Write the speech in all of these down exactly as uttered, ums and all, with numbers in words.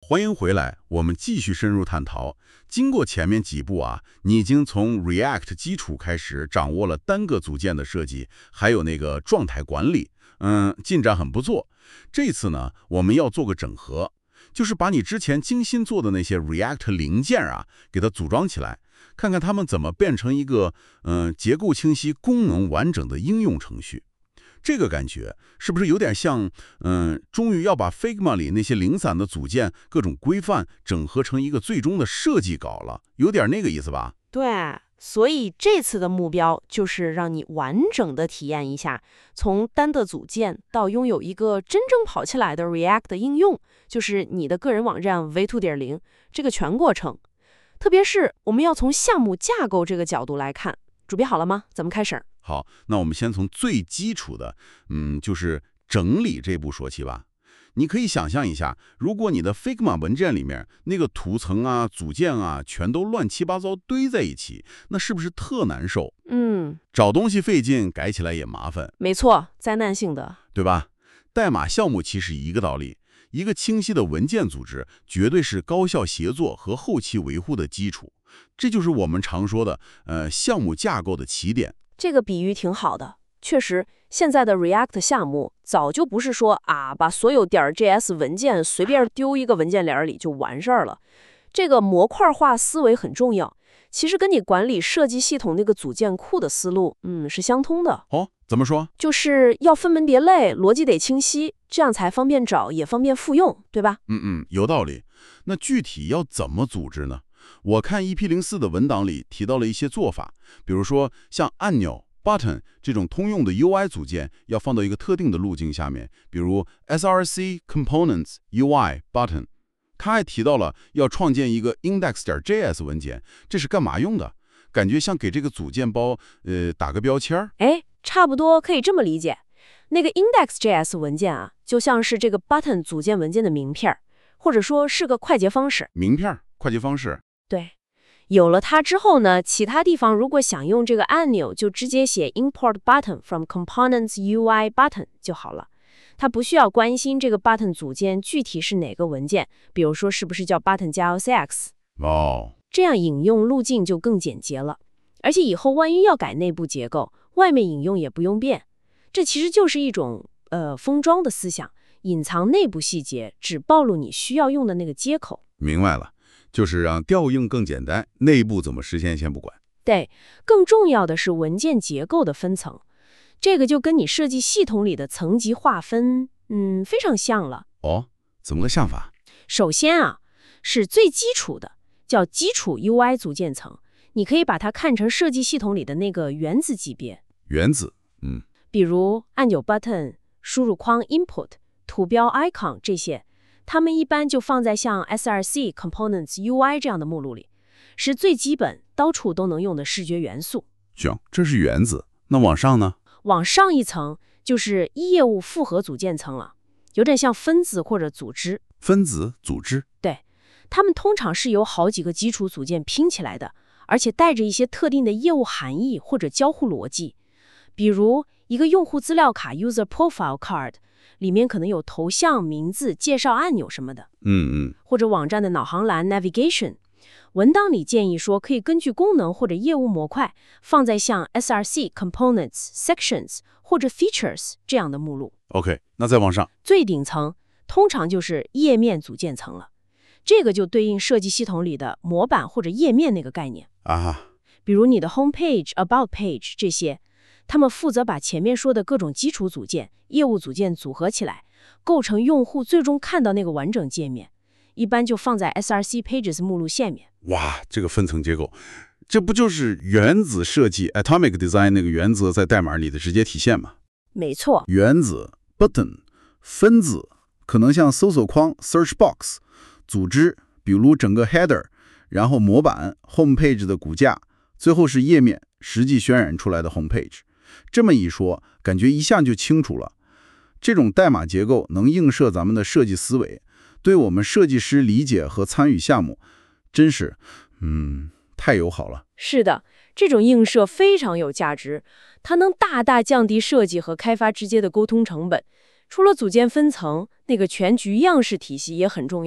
欢迎回来，我们继续深入探讨。经过前面几步啊，你已经从 React 基础开始掌握了单个组件的设计，还有那个状态管理，嗯，进展很不错。这次呢，我们要做个整合，就是把你之前精心做的那些 React 零件啊，给它组装起来，看看它们怎么变成一个嗯结构清晰、功能完整的应用程序。这个感觉是不是有点像，嗯，终于要把 Figma 里那些零散的组件、各种规范整合成一个最终的设计稿了？有点那个意思吧？ 对，所以这次的目标就是让你完整的体验一下，从单的组件到拥有一个真正跑起来的 React 的应用，就是你的个人网站 V 二点零 这个全过程。特别是我们要从项目架构这个角度来看，准备好了吗？咱们开始。 好，那我们先从最基础的，嗯，就是整理这步说起吧。你可以想象一下，如果你的 Figma 文件里面那个图层啊、组件啊，全都乱七八糟堆在一起，那是不是特难受？ 嗯， 找东西费劲，改起来也麻烦。 没错，灾难性的， 对吧？代码项目其实一个道理，一个清晰的文件组织，绝对是高效协作和后期维护的基础。这就是我们常说的，呃，项目架构的起点。 这个比喻挺好的。确实，现在的 React 项目早就不是说啊，把所有点 .js 文件随便丢一个文件帘里就完事儿了。这个模块化思维很重要，其实跟你管理设计系统那个组件库的思路，嗯，是相通的。 哦，怎么说？ 就是要分门别类，逻辑得清晰，这样才方便找，也方便复用，对吧？ 嗯嗯，有道理。那具体要怎么组织呢？我看 E P 零四 的文档里提到了一些做法，比如说像按钮 button 这种通用的 U I 组件要放到一个特定的路径下面，比如 S R C components U I button。他还提到了要创建一个 index.js 文件，这是干嘛用的？感觉像给这个组件包呃打个标签儿。 哎，差不多可以这么理解。那个 index.js 文件啊，就像是这个 button 组件文件的名片，或者说是个快捷方式。 名片、快捷方式。 对，有了它之后呢，其他地方如果想用这个按钮，就直接写 import button from components U I button 就好了。它不需要关心这个 button 组件具体是哪个文件，比如说是不是叫 button 加 L C X。 哦， 这样引用路径就更简洁了。而且以后万一要改内部结构，外面引用也不用变。这其实就是一种呃封装的思想，隐藏内部细节，只暴露你需要用的那个接口。 明白了。就是让调用更简单，内部怎么实现先不管。 对，更重要的是文件结构的分层，这个就跟你设计系统里的层级划分，嗯，非常像了。 哦，怎么个像法？ 首先啊，是最基础的，叫基础 U I 组件层，你可以把它看成设计系统里的那个原子级别。 原子，嗯， 比如按钮 button、输入框 input、图标 icon 这些。它们一般就放在像 S R C components U I 这样的目录里，是最基本、到处都能用的视觉元素。 行，这是原子。那往上呢？ 往上一层就是业务复合组件层了，有点像分子或者组织。 分子、组织。 对，它们通常是由好几个基础组件拼起来的，而且带着一些特定的业务含义或者交互逻辑。比如一个用户资料卡 user profile card。里面可能有头像、名字、介绍按钮什么的， 嗯嗯， 或者网站的导航栏 navigation。文档里建议说，可以根据功能或者业务模块放在像 S R C components sections 或者 features 这样的目录。 OK， 那再往上， 最顶层通常就是页面组件层了，这个就对应设计系统里的模板或者页面那个概念啊， 比如你的 home page、about page 这些。他们负责把前面说的各种基础组件、业务组件组合起来，构成用户最终看到那个完整界面。一般就放在 S R C Pages 目录下面。 哇，这个分层结构，这不就是原子设计 Atomic Design 那个原则在代码里的直接体现吗？ 没错， 原子 Button， 分子可能像搜索框 Search Box， 组织比如整个 Header， 然后模板 Home Page 的骨架，最后是页面实际渲染出来的 Home Page。这么一说，感觉一下就清楚了。这种代码结构能映射咱们的设计思维，对我们设计师理解和参与项目，真是，嗯，太友好了。 是的，这种映射非常有价值，它能大大降低设计和开发之间的沟通成本。除了组件分层，那个全局样式体系也很重要。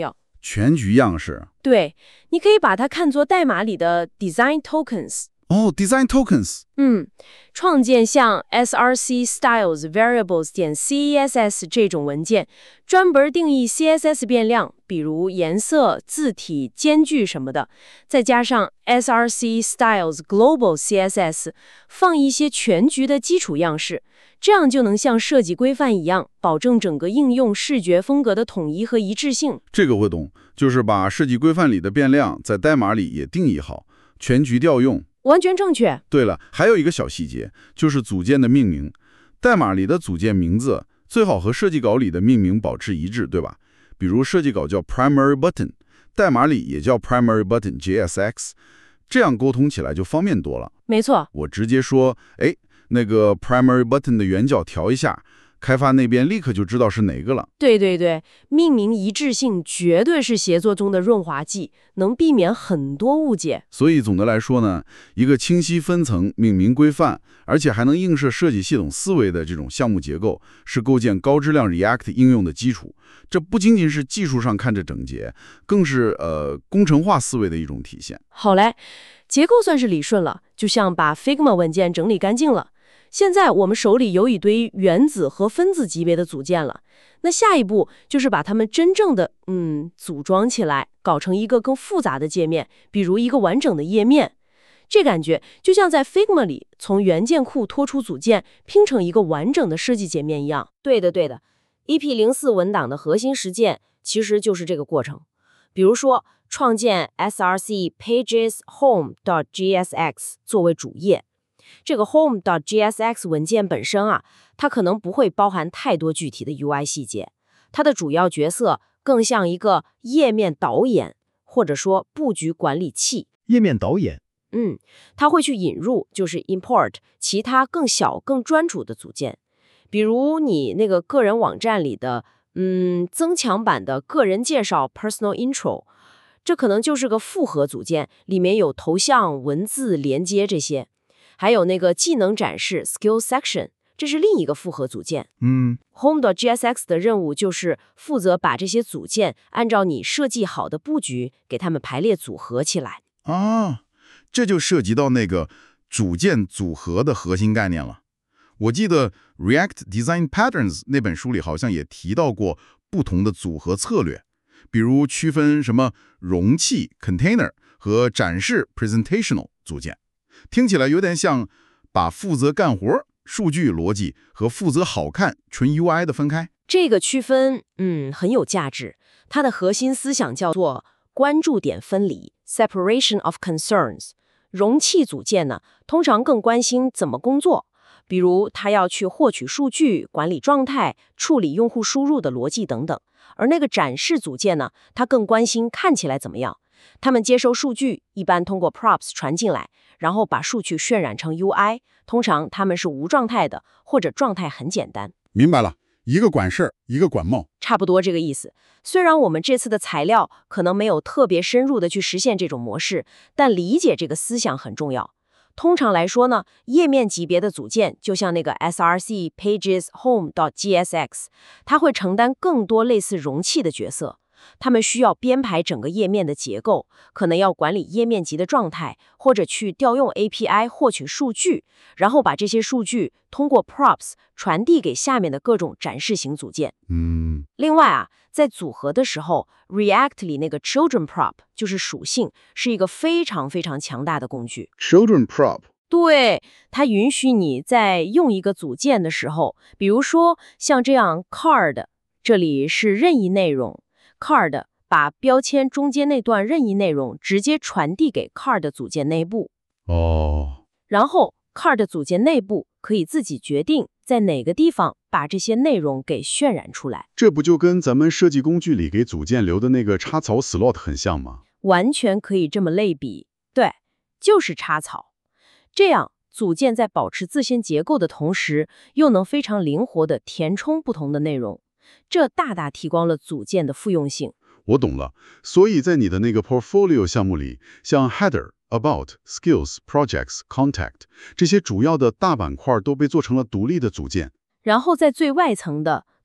全局样式。 对，你可以把它看作代码里的 design tokens。 哦 ，design tokens。 嗯，创建像 src styles variables 点 css 这种文件，专门定义 C S S 变量，比如颜色、字体、间距什么的，再加上 src styles global C S S， 放一些全局的基础样式，这样就能像设计规范一样，保证整个应用视觉风格的统一和一致性。 这个我懂，就是把设计规范里的变量在代码里也定义好，全局调用。 完全正确。 对了，还有一个小细节，就是组件的命名。代码里的组件名字最好和设计稿里的命名保持一致，对吧？比如设计稿叫 primary button， 代码里也叫 primary button J S X， 这样沟通起来就方便多了。 没错， 我直接说，哎，那个 primary button 的圆角调一下，开发那边立刻就知道是哪个了。 对对对，命名一致性绝对是协作中的润滑剂，能避免很多误解。 所以总的来说呢，一个清晰分层、命名规范，而且还能映射设计系统思维的这种项目结构，是构建高质量 React 应用的基础。这不仅仅是技术上看着整洁，更是呃工程化思维的一种体现。 好嘞，结构算是理顺了，就像把 Figma 文件整理干净了。现在我们手里有一堆原子和分子级别的组件了，那下一步就是把它们真正的嗯组装起来，搞成一个更复杂的界面，比如一个完整的页面。这感觉就像在 Figma 里从元件库拖出组件，拼成一个完整的设计界面一样。对的，对的。E P 零四 文档的核心实践其实就是这个过程。比如说，创建 src pages home.jsx 作为主页。这个 home.jsx 文件本身啊，它可能不会包含太多具体的 U I 细节，它的主要角色更像一个页面导演，或者说布局管理器。 页面导演， 嗯，它会去引入，就是 import 其他更小、更专属的组件，比如你那个个人网站里的，嗯，增强版的个人介绍 personal intro， 这可能就是个复合组件，里面有头像、文字、连接这些。还有那个技能展示 skill section， 这是另一个复合组件。 嗯 Home.jsx 的任务就是负责把这些组件按照你设计好的布局给它们排列组合起来。 啊，这就涉及到那个组件组合的核心概念了。我记得 React Design Patterns 那本书里好像也提到过不同的组合策略，比如区分什么容器 container 和展示 presentational 组件。听起来有点像把负责干活、数据逻辑和负责好看、纯 U I 的分开。 这个区分，嗯，很有价值。它的核心思想叫做关注点分离 （separation of concerns）。容器组件呢，通常更关心怎么工作，比如它要去获取数据、管理状态、处理用户输入的逻辑等等。而那个展示组件呢，它更关心看起来怎么样。他们接收数据，一般通过 props 传进来，然后把数据渲染成 U I， 通常他们是无状态的，或者状态很简单。 明白了，一个管事儿，一个管帽， 差不多这个意思。虽然我们这次的材料可能没有特别深入的去实现这种模式，但理解这个思想很重要。通常来说呢，页面级别的组件就像那个 src pages home.jsx， 它会承担更多类似容器的角色。他们需要编排整个页面的结构，可能要管理页面级的状态，或者去调用 A P I 获取数据，然后把这些数据通过 props 传递给下面的各种展示型组件。 嗯， 另外啊，在组合的时候 ，React 里那个 children prop 就是属性，是一个非常非常强大的工具。 Children prop， 对，它允许你在用一个组件的时候，比如说像这样 card， 这里是任意内容。card 把标签中间那段任意内容直接传递给 card 组件内部， 哦， 然后 card 组件内部可以自己决定在哪个地方把这些内容给渲染出来。 这不就跟咱们设计工具里给组件留的那个插槽 slot 很像吗？ 完全可以这么类比，对，就是插槽。这样组件在保持自身结构的同时，又能非常灵活地填充不同的内容。这大大提高了组件的复用性。 我懂了，所以在你的那个 portfolio 项目里，像 header、about、skills、projects、contact 这些主要的大板块都被做成了独立的组件。 然后在最外层的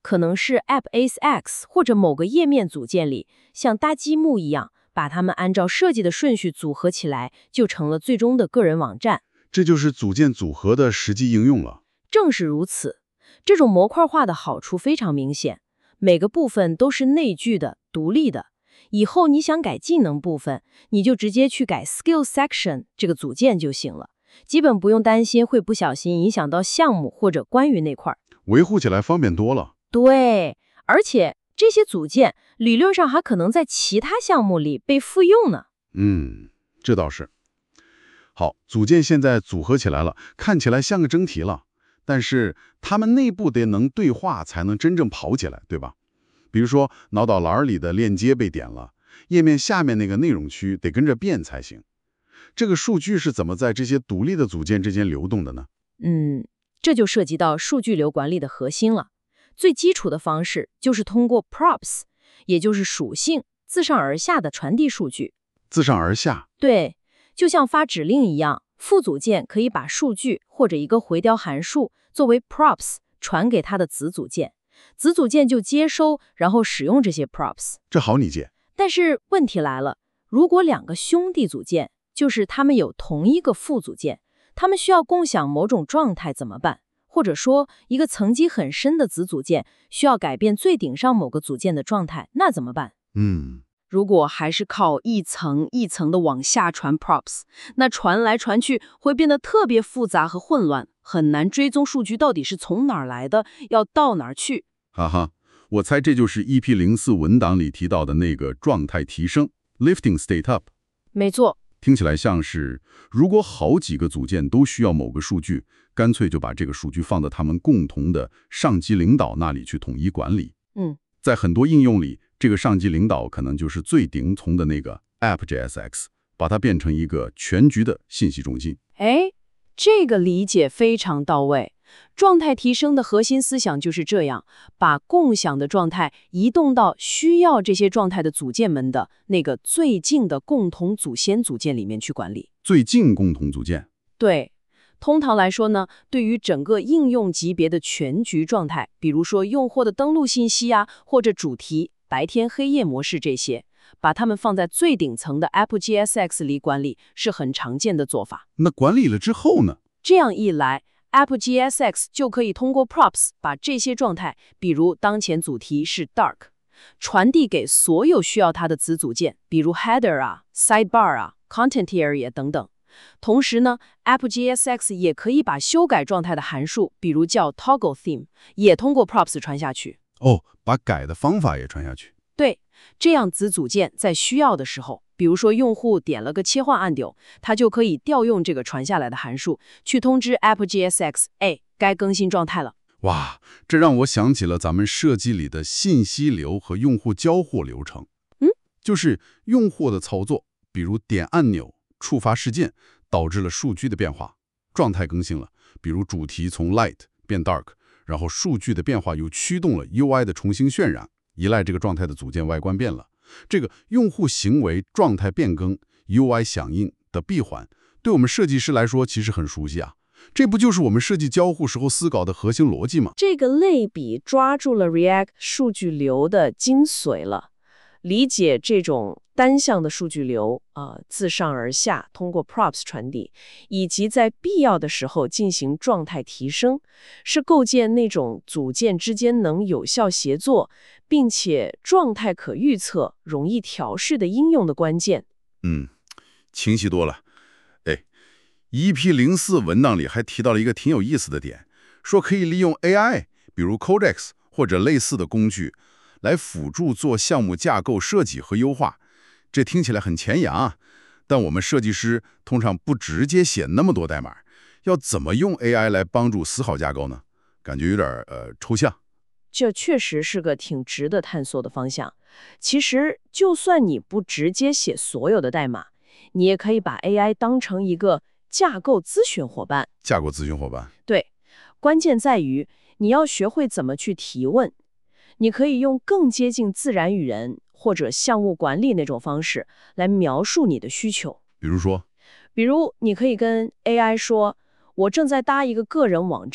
可能是 AppAceX 或者某个页面组件里，像搭积木一样，把它们按照设计的顺序组合起来，就成了最终的个人网站。 这就是组件组合的实际应用了。 正是如此，这种模块化的好处非常明显，每个部分都是内聚的、独立的。以后你想改技能部分，你就直接去改 Skill Section 这个组件就行了，基本不用担心会不小心影响到项目或者关于那块儿， 维护起来方便多了。 对，而且这些组件理论上还可能在其他项目里被复用呢。 嗯，这倒是。好，组件现在组合起来了，看起来像个真题了。但是它们内部得能对话，才能真正跑起来，对吧？比如说脑导栏里的链接被点了，页面下面那个内容区得跟着变才行。这个数据是怎么在这些独立的组件之间流动的呢？ 嗯，这就涉及到数据流管理的核心了。最基础的方式就是通过 props， 也就是属性，自上而下的传递数据。 自上而下？ 对，就像发指令一样，副组件可以把数据或者一个回调函数作为 props 传给它的子组件，子组件就接收，然后使用这些 props。 这好理解。 但是问题来了，如果两个兄弟组件，就是他们有同一个副组件，他们需要共享某种状态怎么办？或者说，一个层级很深的子组件需要改变最顶上某个组件的状态，那怎么办？ 嗯， 如果还是靠一层一层的往下传 props， 那传来传去会变得特别复杂和混乱，很难追踪数据到底是从哪儿来的，要到哪儿去。 哈哈，我猜这就是 E P 零四 文档里提到的那个状态提升 lifting state up。 没错。 听起来像是，如果好几个组件都需要某个数据，干脆就把这个数据放到他们共同的上级领导那里去统一管理。 嗯， 在很多应用里，这个上级领导可能就是最顶层的那个 AppJSX， 把它变成一个全局的信息中心。 哎，这个理解非常到位。状态提升的核心思想就是这样，把共享的状态移动到需要这些状态的组件们的那个最近的共同祖先组件里面去管理。 最近共同组件。 对，通常来说呢，对于整个应用级别的全局状态，比如说用户的登录信息啊，或者主题、白天黑夜模式这些，把它们放在最顶层的 AppJSX 里管理是很常见的做法。 那管理了之后呢？ 这样一来，AppJSX 就可以通过 props 把这些状态，比如当前主题是 dark， 传递给所有需要它的子组件，比如 header 啊、sidebar 啊、content area 等等。同时呢 ，AppJSX 也可以把修改状态的函数，比如叫 toggle theme， 也通过 props 传下去。 哦，把改的方法也传下去。 对，这样子组件在需要的时候，比如说用户点了个切换按钮，它就可以调用这个传下来的函数，去通知 AppJSX， 哎，该更新状态了。 哇，这让我想起了咱们设计里的信息流和用户交互流程。 嗯， 就是用户的操作，比如点按钮、触发事件，导致了数据的变化，状态更新了，比如主题从 light 变 dark， 然后数据的变化又驱动了 U I 的重新渲染，依赖这个状态的组件外观变了。这个用户行为状态变更 U I 响应的闭环，对我们设计师来说其实很熟悉啊。这不就是我们设计交互时候思考的核心逻辑吗？ 这个类比抓住了 React 数据流的精髓了。理解这种单向的数据流，呃，自上而下通过 props 传递，以及在必要的时候进行状态提升，是构建那种组件之间能有效协作，并且状态可预测、容易调试的应用的关键。 嗯，清晰多了。哎 ，E P 零四 文档里还提到了一个挺有意思的点，说可以利用 A I， 比如 Codex 或者类似的工具，来辅助做项目架构设计和优化。这听起来很前沿啊，但我们设计师通常不直接写那么多代码，要怎么用 A I 来帮助思考架构呢？感觉有点呃抽象。 这确实是个挺值得探索的方向。其实，就算你不直接写所有的代码，你也可以把 A I 当成一个架构咨询伙伴。 架构咨询伙伴。 对，关键在于你要学会怎么去提问。你可以用更接近自然语言或者项目管理那种方式来描述你的需求。 比如说， 比如你可以跟 A I 说，我正在搭一个个人网站，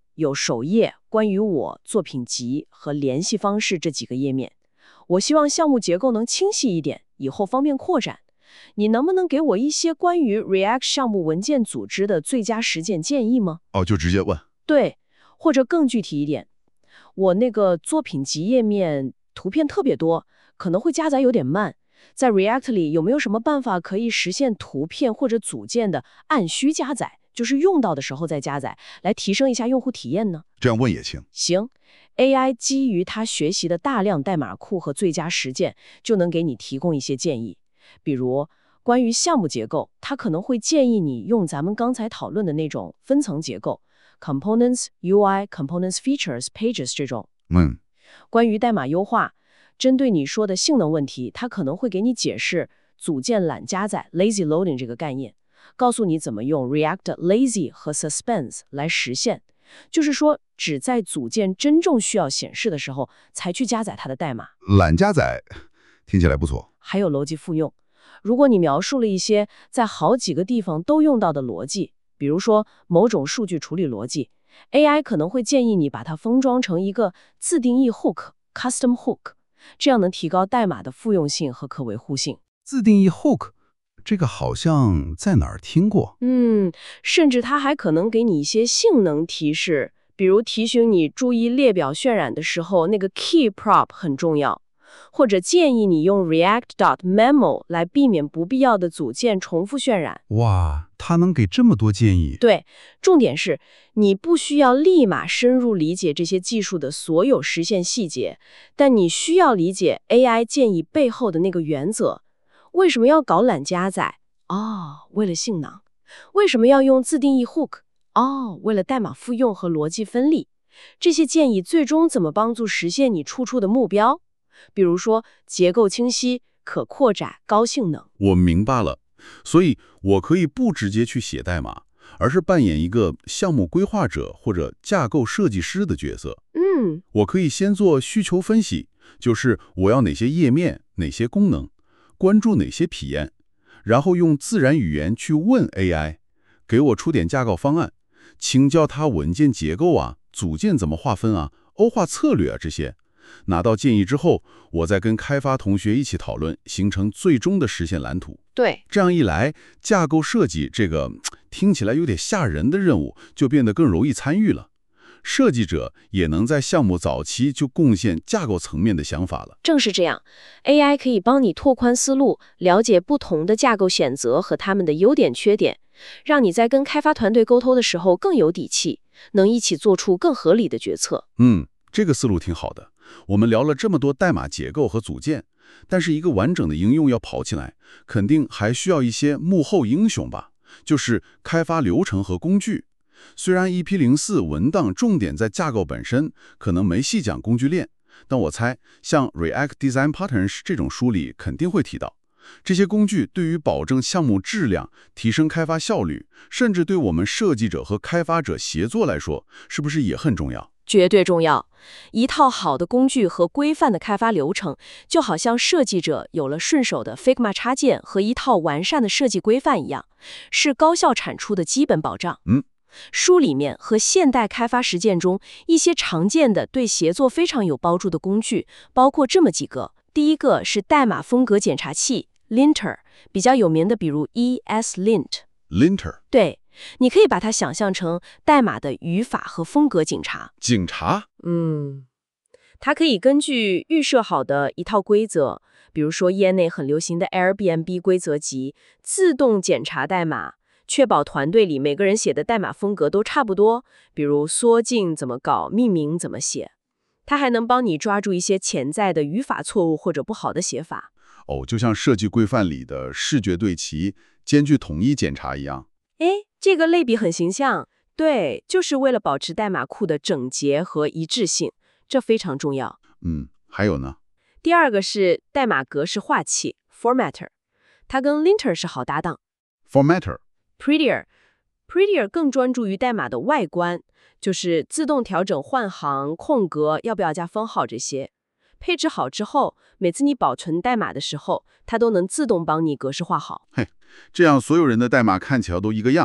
有首页、关于我、作品集和联系方式这几个页面。我希望项目结构能清晰一点，以后方便扩展。你能不能给我一些关于 React 项目文件组织的最佳实践建议吗？ 哦，就直接问。 对，或者更具体一点，我那个作品集页面图片特别多，可能会加载有点慢。在 React 里有没有什么办法可以实现图片或者组件的按需加载，就是用到的时候再加载，来提升一下用户体验呢？ 这样问也行。 行 ，A I 基于它学习的大量代码库和最佳实践，就能给你提供一些建议。比如关于项目结构，它可能会建议你用咱们刚才讨论的那种分层结构 ，Components、U I、Components、Features、Pages 这种。 嗯， 关于代码优化，针对你说的性能问题，它可能会给你解释组件懒加载 （lazy loading） 这个概念，告诉你怎么用 React Lazy 和 Suspense 来实现。就是说，只在组件真正需要显示的时候，才去加载它的代码。 懒加载听起来不错。 还有逻辑复用，如果你描述了一些在好几个地方都用到的逻辑，比如说某种数据处理逻辑， A I 可能会建议你把它封装成一个自定义 hook（custom hook）， 这样能提高代码的复用性和可维护性。 自定义 hook， 这个好像在哪儿听过。 嗯，甚至它还可能给你一些性能提示，比如提醒你注意列表渲染的时候，那个 key prop 很重要。或者建议你用 React.memo 来避免不必要的组件重复渲染。 哇，它能给这么多建议。 对，重点是你不需要立马深入理解这些技术的所有实现细节，但你需要理解 A I 建议背后的那个原则。为什么要搞懒加载？哦，为了性能。为什么要用自定义 hook？ 哦，为了代码复用和逻辑分离。这些建议最终怎么帮助实现你处处的目标？比如说结构清晰、可扩展、高性能。 我明白了，所以我可以不直接去写代码，而是扮演一个项目规划者或者架构设计师的角色。 嗯， 我可以先做需求分析，就是我要哪些页面、哪些功能，关注哪些体验，然后用自然语言去问 A I， 给我出点架构方案，请教它文件结构啊、组件怎么划分啊、欧化策略啊这些。拿到建议之后，我再跟开发同学一起讨论，形成最终的实现蓝图。 对， 这样一来，架构设计这个听起来有点吓人的任务就变得更容易参与了。设计者也能在项目早期就贡献架构层面的想法了。 正是这样 ，A I 可以帮你拓宽思路，了解不同的架构选择和它们的优点缺点，让你在跟开发团队沟通的时候更有底气，能一起做出更合理的决策。 嗯，这个思路挺好的。我们聊了这么多代码结构和组件，但是一个完整的应用要跑起来，肯定还需要一些幕后英雄吧，就是开发流程和工具。虽然 E P 零四 文档重点在架构本身，可能没细讲工具链，但我猜像 React Design Patterns 这种书里肯定会提到。这些工具对于保证项目质量、提升开发效率，甚至对我们设计者和开发者协作来说，是不是也很重要？ 绝对重要。一套好的工具和规范的开发流程，就好像设计者有了顺手的 Figma 插件和一套完善的设计规范一样，是高效产出的基本保障。 嗯， 书里面和现代开发实践中一些常见的对协作非常有帮助的工具，包括这么几个。第一个是代码风格检查器 Linter， 比较有名的比如 ESLint。 Linter， 对。你可以把它想象成代码的语法和风格警察。 警察？ 嗯，它可以根据预设好的一套规则，比如说业内很流行的 Airbnb 规则集，自动检查代码，确保团队里每个人写的代码风格都差不多，比如缩进怎么搞，命名怎么写。它还能帮你抓住一些潜在的语法错误或者不好的写法。 哦，就像设计规范里的视觉对齐、兼具统一检查一样。 诶，这个类比很形象，对，就是为了保持代码库的整洁和一致性，这非常重要。 嗯，还有呢？ 第二个是代码格式化器 Formatter， 它跟 Linter 是好搭档。 Formatter。Prettier。 Prettier 更专注于代码的外观，就是自动调整换行、空格、要不要加分号这些。配置好之后，每次你保存代码的时候，它都能自动帮你格式化好。 嘿，这样所有人的代码看起来都一个样，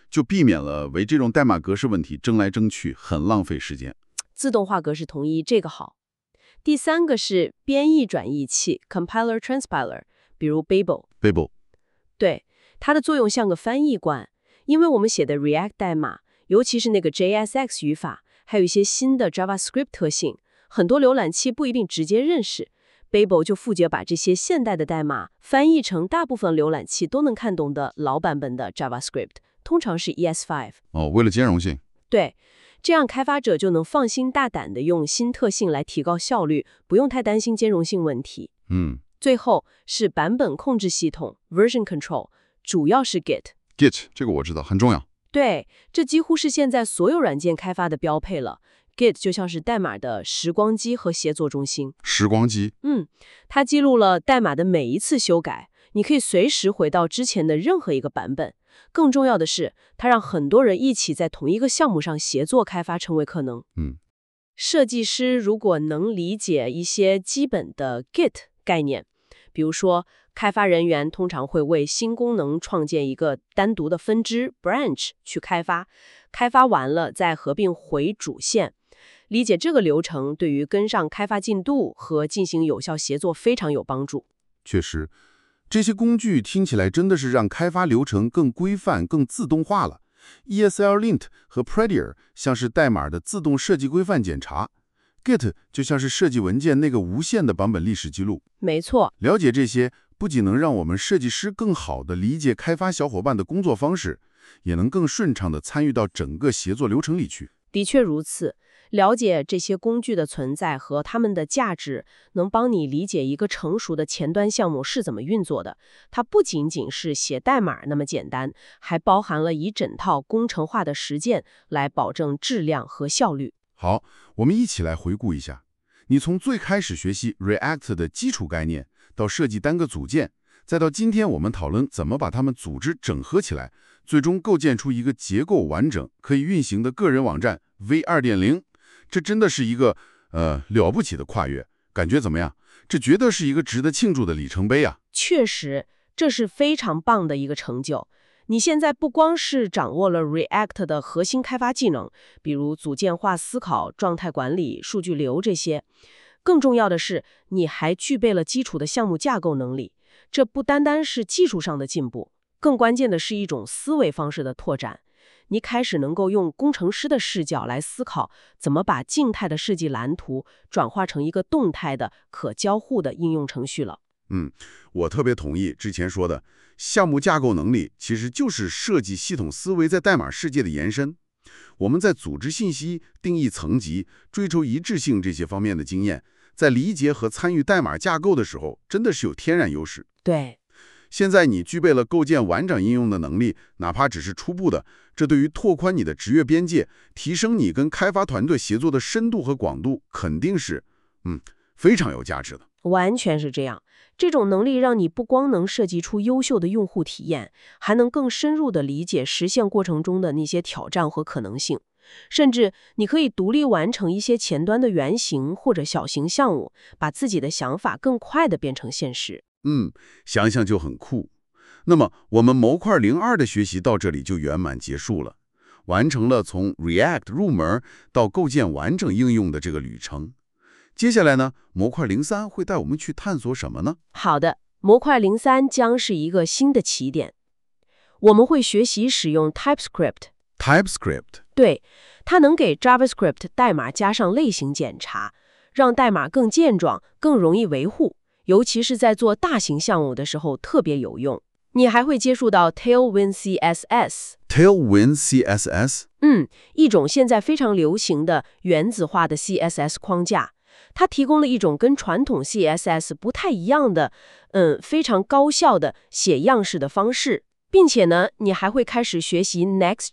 就避免了为这种代码格式问题争来争去，很浪费时间。 自动化格式统一这个好。第三个是编译转译器 （compiler transpiler），比如 Babel。 Babel， 对，它的作用像个翻译官，因为我们写的 React 代码，尤其是那个 J S X 语法，还有一些新的 JavaScript 特性，很多浏览器不一定直接认识。Babel 就负责把这些现代的代码翻译成大部分浏览器都能看懂的老版本的 JavaScript， 通常是 E S 五。 哦，为了兼容性。 对，这样开发者就能放心大胆地用新特性来提高效率，不用太担心兼容性问题。 嗯最后是版本控制系统 version control， 主要是 Git。 ，Git 这个我知道，很重要。 对，这几乎是现在所有软件开发的标配了。Git 就像是代码的时光机和协作中心。 时光机。 嗯，它记录了代码的每一次修改，你可以随时回到之前的任何一个版本。更重要的是，它让很多人一起在同一个项目上协作开发成为可能。 嗯， 设计师如果能理解一些基本的 Git 概念，比如说，开发人员通常会为新功能创建一个单独的分支 branch 去开发，开发完了再合并回主线。理解这个流程，对于跟上开发进度和进行有效协作非常有帮助。 确实，这些工具听起来真的是让开发流程更规范、更自动化了。E S L Lint 和 Prettier 像是代码的自动设计规范检查 ，Git 就像是设计文件那个无限的版本历史记录。 没错， 了解这些，不仅能让我们设计师更好地理解开发小伙伴的工作方式，也能更顺畅地参与到整个协作流程里去。 的确如此。了解这些工具的存在和它们的价值，能帮你理解一个成熟的前端项目是怎么运作的。它不仅仅是写代码那么简单，还包含了一整套工程化的实践来保证质量和效率。 好，我们一起来回顾一下。你从最开始学习 React 的基础概念，到设计单个组件，再到今天我们讨论怎么把它们组织整合起来，最终构建出一个结构完整、可以运行的个人网站 V 二点零。这真的是一个呃了不起的跨越，感觉怎么样？这绝对是一个值得庆祝的里程碑啊！ 确实，这是非常棒的一个成就。你现在不光是掌握了 React 的核心开发技能，比如组件化思考、状态管理、数据流这些，更重要的是，你还具备了基础的项目架构能力。这不单单是技术上的进步，更关键的是一种思维方式的拓展。你开始能够用工程师的视角来思考，怎么把静态的设计蓝图转化成一个动态的、可交互的应用程序了。 嗯，我特别同意之前说的，项目架构能力其实就是设计系统思维在代码世界的延伸。我们在组织信息、定义层级、追求一致性这些方面的经验，在理解和参与代码架构的时候，真的是有天然优势。 对。 现在你具备了构建完整应用的能力，哪怕只是初步的，这对于拓宽你的职业边界，提升你跟开发团队协作的深度和广度，肯定是，嗯，非常有价值的。 完全是这样，这种能力让你不光能设计出优秀的用户体验，还能更深入地理解实现过程中的那些挑战和可能性。甚至你可以独立完成一些前端的原型或者小型项目，把自己的想法更快地变成现实。 嗯，想想就很酷。那么我们模块零二的学习到这里就圆满结束了，完成了从 React 入门到构建完整应用的这个旅程。接下来呢，模块零三会带我们去探索什么呢？ 好的，模块零三将是一个新的起点。我们会学习使用 TypeScript。TypeScript。对，它能给 JavaScript 代码加上类型检查，让代码更健壮、更容易维护。尤其是在做大型项目的时候特别有用。你还会接触到 Tailwind C S S。Tailwind C S S？ 嗯，一种现在非常流行的原子化的 C S S 框架。它提供了一种跟传统 C S S 不太一样的，嗯，非常高效的写样式的方式。并且呢，你还会开始学习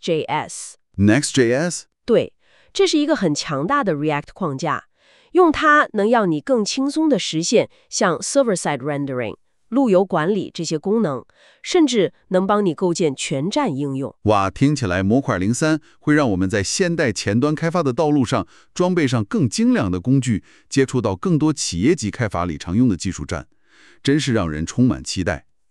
Next.js。Next.js？ 对，这是一个很强大的 React 框架。用它能让你更轻松地实现像 server-side rendering、路由管理这些功能，甚至能帮你构建全站应用。 哇，听起来模块零三会让我们在现代前端开发的道路上装备上更精良的工具，接触到更多企业级开发里常用的技术栈，真是让人充满期待。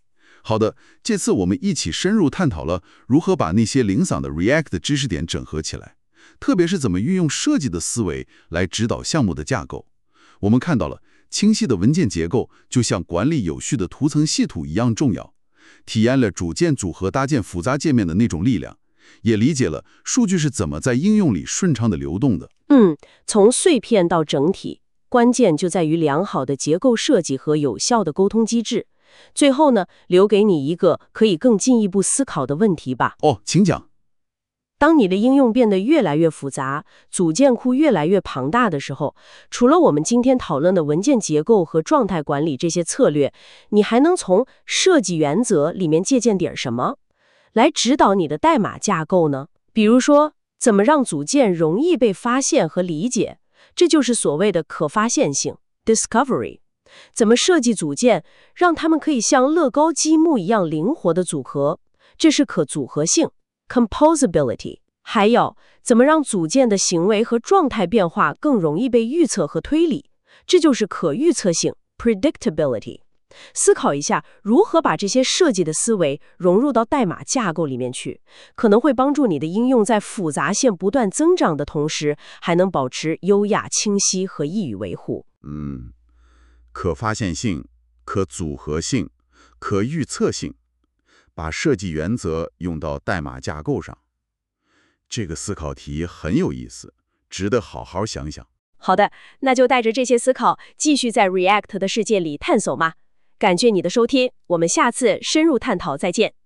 好的，这次我们一起深入探讨了如何把那些零散的 React 的知识点整合起来，特别是怎么运用设计的思维来指导项目的架构。我们看到了清晰的文件结构就像管理有序的图层系统一样重要，体验了组件组合搭建复杂界面的那种力量，也理解了数据是怎么在应用里顺畅的流动的。 嗯，从碎片到整体，关键就在于良好的结构设计和有效的沟通机制。最后呢，留给你一个可以更进一步思考的问题吧。 哦，请讲。 当你的应用变得越来越复杂，组件库越来越庞大的时候，除了我们今天讨论的文件结构和状态管理这些策略，你还能从设计原则里面借鉴点什么，来指导你的代码架构呢？比如说，怎么让组件容易被发现和理解，这就是所谓的可发现性 （discovery）。怎么设计组件，让它们可以像乐高积木一样灵活的组合，这是可组合性 （composability）。还有，怎么让组件的行为和状态变化更容易被预测和推理，这就是可预测性 （predictability）。思考一下，如何把这些设计的思维融入到代码架构里面去，可能会帮助你的应用在复杂性不断增长的同时，还能保持优雅、清晰和易于维护。 嗯，可发现性、可组合性、可预测性，把设计原则用到代码架构上，这个思考题很有意思，值得好好想想。 好的，那就带着这些思考，继续在 React 的世界里探索嘛。感谢你的收听，我们下次深入探讨再见。